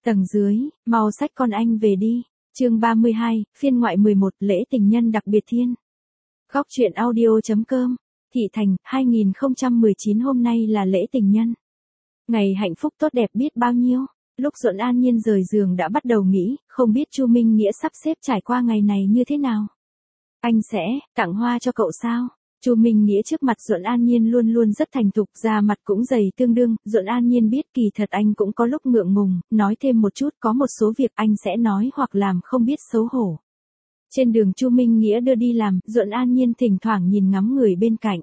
Tầng dưới, mau xách con anh về đi. Chương 32, phiên ngoại 11, lễ tình nhân đặc biệt thiên. Góc truyện audio.com. Thị Thành, 2019 hôm nay là lễ tình nhân. Ngày hạnh phúc tốt đẹp biết bao nhiêu. Lúc Duẫn An Nhiên rời giường đã bắt đầu nghĩ, không biết Chu Minh Nghĩa sắp xếp trải qua ngày này như thế nào. Anh sẽ tặng hoa cho cậu sao? Chu Minh Nghĩa trước mặt Duẫn An Nhiên luôn luôn rất thành thục, da mặt cũng dày tương đương. Duẫn An Nhiên biết kỳ thật anh cũng có lúc ngượng ngùng, nói thêm một chút, có một số việc anh sẽ nói hoặc làm không biết xấu hổ. Trên đường Chu Minh Nghĩa đưa đi làm, Duẫn An Nhiên thỉnh thoảng nhìn ngắm người bên cạnh.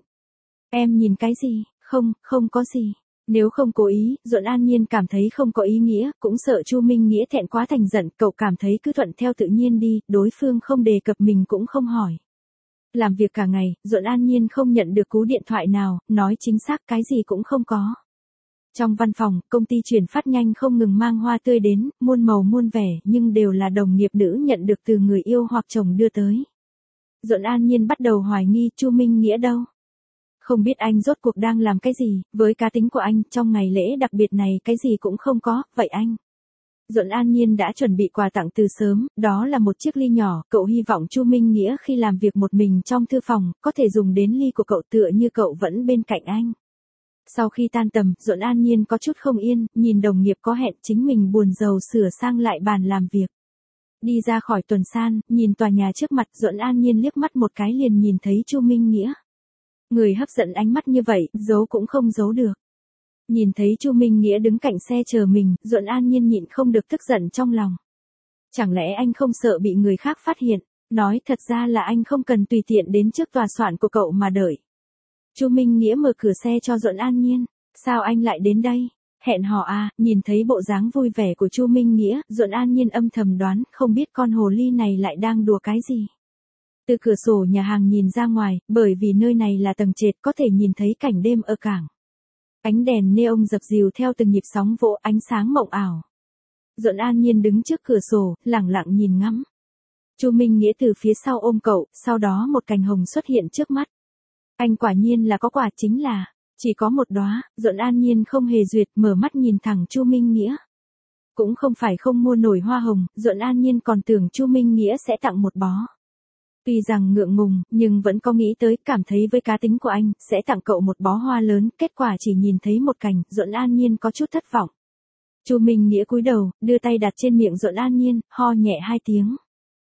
Em nhìn cái gì? Không có gì. Nếu không cố ý, Duẫn An Nhiên cảm thấy không có ý nghĩa, cũng sợ Chu Minh Nghĩa thẹn quá thành giận, cậu cảm thấy cứ thuận theo tự nhiên đi, đối phương không đề cập mình cũng không hỏi. Làm việc cả ngày, Duẫn An Nhiên không nhận được cú điện thoại nào, nói chính xác cái gì cũng không có. Trong văn phòng, công ty chuyển phát nhanh không ngừng mang hoa tươi đến, muôn màu muôn vẻ, nhưng đều là đồng nghiệp nữ nhận được từ người yêu hoặc chồng đưa tới. Duẫn An Nhiên bắt đầu hoài nghi Chu Minh Nghĩa đâu. Không biết anh rốt cuộc đang làm cái gì, với cá tính của anh, trong ngày lễ đặc biệt này cái gì cũng không có, vậy anh. Duẫn An Nhiên đã chuẩn bị quà tặng từ sớm, đó là một chiếc ly nhỏ, cậu hy vọng Chu Minh Nghĩa khi làm việc một mình trong thư phòng, có thể dùng đến ly của cậu tựa như cậu vẫn bên cạnh anh. Sau khi tan tầm, Duẫn An Nhiên có chút không yên, nhìn đồng nghiệp có hẹn chính mình buồn rầu sửa sang lại bàn làm việc. Đi ra khỏi tuần san, nhìn tòa nhà trước mặt, Duẫn An Nhiên liếc mắt một cái liền nhìn thấy Chu Minh Nghĩa. Người hấp dẫn ánh mắt như vậy, giấu cũng không giấu được. Nhìn thấy Chu Minh Nghĩa đứng cạnh xe chờ mình, Duẫn An Nhiên nhịn không được tức giận trong lòng. Chẳng lẽ anh không sợ bị người khác phát hiện, nói thật ra là anh không cần tùy tiện đến trước tòa soạn của cậu mà đợi. Chu Minh Nghĩa mở cửa xe cho Duẫn An Nhiên, sao anh lại đến đây? Hẹn hò à? Nhìn thấy bộ dáng vui vẻ của Chu Minh Nghĩa, Duẫn An Nhiên âm thầm đoán, không biết con hồ ly này lại đang đùa cái gì. Từ cửa sổ nhà hàng nhìn ra ngoài, bởi vì nơi này là tầng trệt có thể nhìn thấy cảnh đêm ở cảng. Ánh đèn neon dập dìu theo từng nhịp sóng vỗ, ánh sáng mộng ảo. Duẫn An Nhiên đứng trước cửa sổ, lẳng lặng nhìn ngắm. Chu Minh Nghĩa từ phía sau ôm cậu, sau đó một cành hồng xuất hiện trước mắt. Anh quả nhiên là có quà, chính là chỉ có một đóa. Duẫn An Nhiên không hề duyệt, mở mắt nhìn thẳng Chu Minh Nghĩa. Cũng không phải không mua nổi hoa hồng, Duẫn An Nhiên còn tưởng Chu Minh Nghĩa sẽ tặng một bó. Tuy rằng ngượng ngùng, nhưng vẫn có nghĩ tới, cảm thấy với cá tính của anh, sẽ tặng cậu một bó hoa lớn, kết quả chỉ nhìn thấy một cành, Duẫn An Nhiên có chút thất vọng. Chu Minh Nghĩa cúi đầu, đưa tay đặt trên miệng Duẫn An Nhiên, ho nhẹ 2 tiếng.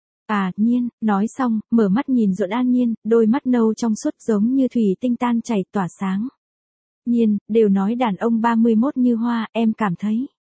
À, Nhiên, nói xong, mở mắt nhìn Duẫn An Nhiên, đôi mắt nâu trong suốt giống như thủy tinh tan chảy tỏa sáng. Nhiên, đều nói đàn ông 31 như hoa, em cảm thấy.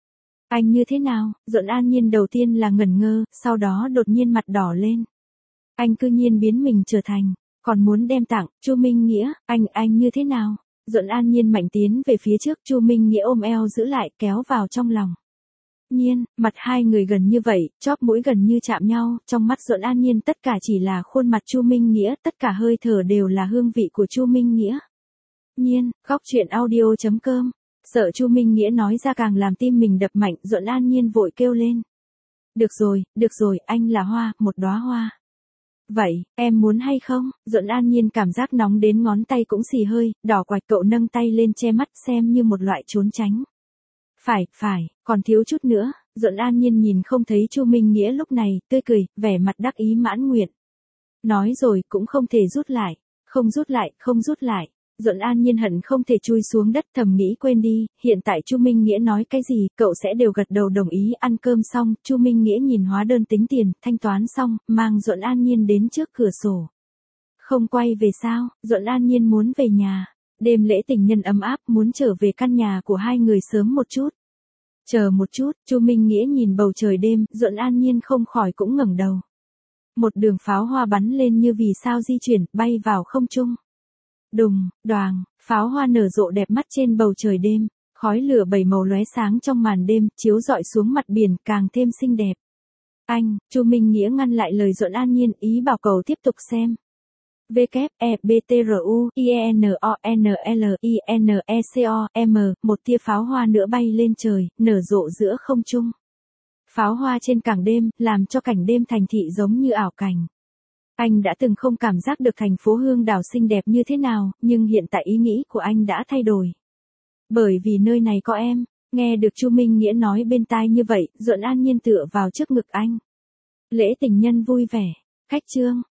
Anh như thế nào? Duẫn An Nhiên đầu tiên là ngẩn ngơ, sau đó đột nhiên mặt đỏ lên. Anh cư nhiên biến mình trở thành, còn muốn đem tặng. Chu Minh Nghĩa, anh như thế nào? Duẫn An Nhiên mạnh tiến về phía trước, Chu Minh Nghĩa ôm eo giữ lại, kéo vào trong lòng. Nhiên, mặt hai người gần như vậy, chóp mũi gần như chạm nhau, trong mắt Duẫn An Nhiên tất cả chỉ là khuôn mặt Chu Minh Nghĩa, tất cả hơi thở đều là hương vị của Chu Minh Nghĩa. Nhiên, góc truyện audio.com. Sợ Chu Minh Nghĩa nói ra càng làm tim mình đập mạnh, Duẫn An Nhiên vội kêu lên. Được rồi, anh là hoa, một đóa hoa. Vậy, em muốn hay không? Duẫn An Nhiên cảm giác nóng đến ngón tay cũng xì hơi, đỏ quạch, cậu nâng tay lên che mắt xem như một loại trốn tránh. Phải, còn thiếu chút nữa. Duẫn An Nhiên nhìn không thấy Chu Minh Nghĩa lúc này, tươi cười, vẻ mặt đắc ý mãn nguyện. Nói rồi, cũng không thể rút lại. Không rút lại. Duẫn An Nhiên hận không thể chui xuống đất, thầm nghĩ quên đi, hiện tại Chu Minh Nghĩa nói cái gì, cậu sẽ đều gật đầu đồng ý. Ăn cơm xong, Chu Minh Nghĩa nhìn hóa đơn tính tiền, thanh toán xong, mang Duẫn An Nhiên đến trước cửa sổ. Không quay về sao? Duẫn An Nhiên muốn về nhà. Đêm lễ tình nhân ấm áp, muốn trở về căn nhà của hai người sớm một chút. Chờ một chút, Chu Minh Nghĩa nhìn bầu trời đêm, Duẫn An Nhiên không khỏi cũng ngẩng đầu. Một đường pháo hoa bắn lên như vì sao di chuyển, bay vào không trung. Đùng, đoàng, pháo hoa nở rộ đẹp mắt trên bầu trời đêm, khói lửa 7 màu lóe sáng trong màn đêm, chiếu rọi xuống mặt biển, càng thêm xinh đẹp. Anh, Chu Minh Nghĩa ngăn lại lời Duẫn An Nhiên, ý bảo cậu tiếp tục xem. WEBTRUINONLINECOM, một tia pháo hoa nữa bay lên trời, nở rộ giữa không trung. Pháo hoa trên cảng đêm, làm cho cảnh đêm thành thị giống như ảo cảnh. Anh đã từng không cảm giác được thành phố Hương Đảo xinh đẹp như thế nào, nhưng hiện tại ý nghĩ của anh đã thay đổi. Bởi vì nơi này có em. Nghe được Chu Minh Nghĩa nói bên tai như vậy, Duẫn an nhiên tựa vào trước ngực anh. Lễ tình nhân vui vẻ. Khách trương.